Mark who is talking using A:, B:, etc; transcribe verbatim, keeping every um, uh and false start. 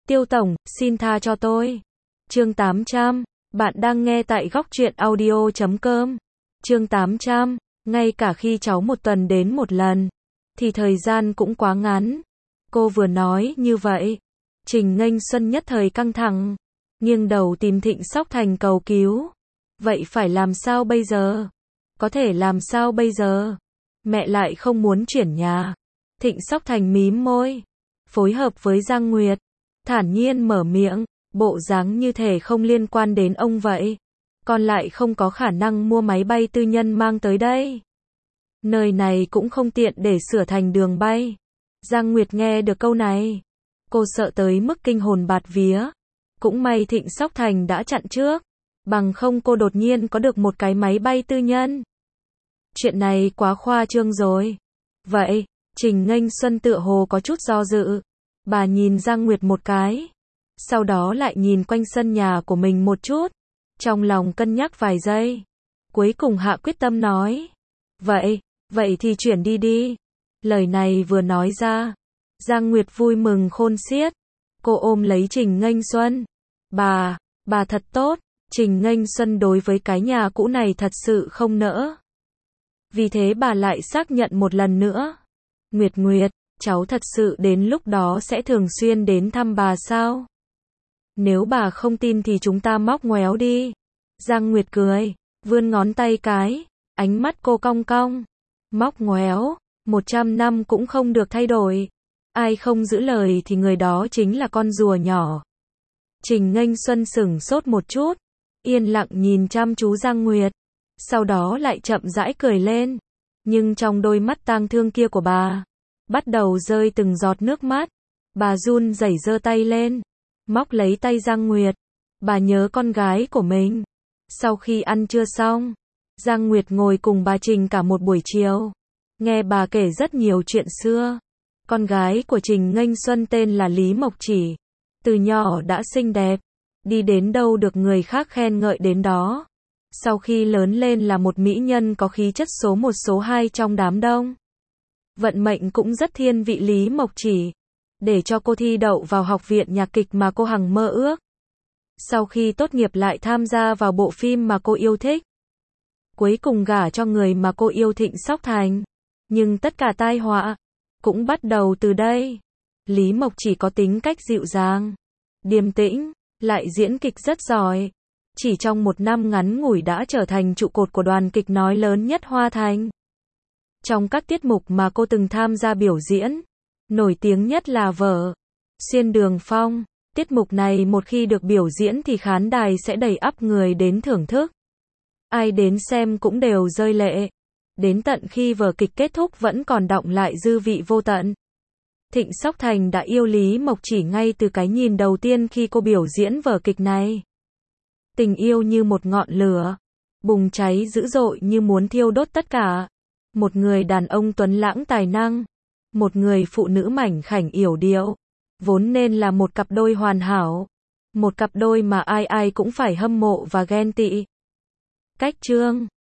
A: Tiêu tổng, xin tha cho tôi. Chương tám trăm, bạn đang nghe tại góc truyện audio chấm com. Chương tám trăm, ngay cả khi cháu một tuần đến một lần, thì thời gian cũng quá ngắn. Cô vừa nói như vậy, Trình Nghênh Xuân nhất thời căng thẳng, nghiêng đầu tìm Thịnh Sóc Thành cầu cứu. Vậy phải làm sao bây giờ? Có thể làm sao bây giờ? Mẹ lại không muốn chuyển nhà. Thịnh Sóc Thành mím môi, phối hợp với Giang Nguyệt, thản nhiên mở miệng, bộ dáng như thể không liên quan đến ông vậy. Con lại không có khả năng mua máy bay tư nhân mang tới đây. Nơi này cũng không tiện để sửa thành đường bay. Giang Nguyệt nghe được câu này, cô sợ tới mức kinh hồn bạt vía. Cũng may Thịnh Sóc Thành đã chặn trước, bằng không cô đột nhiên có được một cái máy bay tư nhân. Chuyện này quá khoa trương rồi. Vậy, Trình Nghênh Xuân tựa hồ có chút do dự. Bà nhìn Giang Nguyệt một cái, sau đó lại nhìn quanh sân nhà của mình một chút, trong lòng cân nhắc vài giây, cuối cùng hạ quyết tâm nói. Vậy, vậy thì chuyển đi đi. Lời này vừa nói ra, Giang Nguyệt vui mừng khôn xiết. Cô ôm lấy Trình Nghênh Xuân. Bà, bà thật tốt. Trình Nghênh Xuân đối với cái nhà cũ này thật sự không nỡ. Vì thế bà lại xác nhận một lần nữa. Nguyệt Nguyệt, cháu thật sự đến lúc đó sẽ thường xuyên đến thăm bà sao? Nếu bà không tin thì chúng ta móc ngoéo đi. Giang Nguyệt cười, vươn ngón tay cái, ánh mắt cô cong cong. Móc ngoéo, một trăm năm cũng không được thay đổi. Ai không giữ lời thì người đó chính là con rùa nhỏ. Trình Nghênh Xuân sửng sốt một chút, yên lặng nhìn chăm chú Giang Nguyệt, sau đó lại chậm rãi cười lên. Nhưng trong đôi mắt tang thương kia của bà, bắt đầu rơi từng giọt nước mắt. Bà run rẩy giơ tay lên, móc lấy tay Giang Nguyệt. Bà nhớ con gái của mình. Sau khi ăn trưa xong, Giang Nguyệt ngồi cùng bà Trình cả một buổi chiều, nghe bà kể rất nhiều chuyện xưa. Con gái của Trình Nghênh Xuân tên là Lý Mộc Chỉ, từ nhỏ đã xinh đẹp, đi đến đâu được người khác khen ngợi đến đó. Sau khi lớn lên là một mỹ nhân có khí chất số một số hai trong đám đông. Vận mệnh cũng rất thiên vị Lý Mộc Chỉ, để cho cô thi đậu vào học viện nhạc kịch mà cô hằng mơ ước. Sau khi tốt nghiệp lại tham gia vào bộ phim mà cô yêu thích. Cuối cùng gả cho người mà cô yêu Thịnh Sóc Thành. Nhưng tất cả tai họa cũng bắt đầu từ đây. Lý Mộc Chỉ có tính cách dịu dàng, điềm tĩnh, lại diễn kịch rất giỏi. Chỉ trong một năm ngắn ngủi đã trở thành trụ cột của đoàn kịch nói lớn nhất Hoa Thành. Trong các tiết mục mà cô từng tham gia biểu diễn, nổi tiếng nhất là vở Xuyên Đường Phong. Tiết mục này một khi được biểu diễn thì khán đài sẽ đầy ắp người đến thưởng thức. Ai đến xem cũng đều rơi lệ. Đến tận khi vở kịch kết thúc vẫn còn đọng lại dư vị vô tận. Thịnh Sóc Thành đã yêu Lý Mộc Chỉ ngay từ cái nhìn đầu tiên khi cô biểu diễn vở kịch này. Tình yêu như một ngọn lửa, bùng cháy dữ dội như muốn thiêu đốt tất cả. Một người đàn ông tuấn lãng tài năng, một người phụ nữ mảnh khảnh yểu điệu, vốn nên là một cặp đôi hoàn hảo. Một cặp đôi mà ai ai cũng phải hâm mộ và ghen tị. Cách chương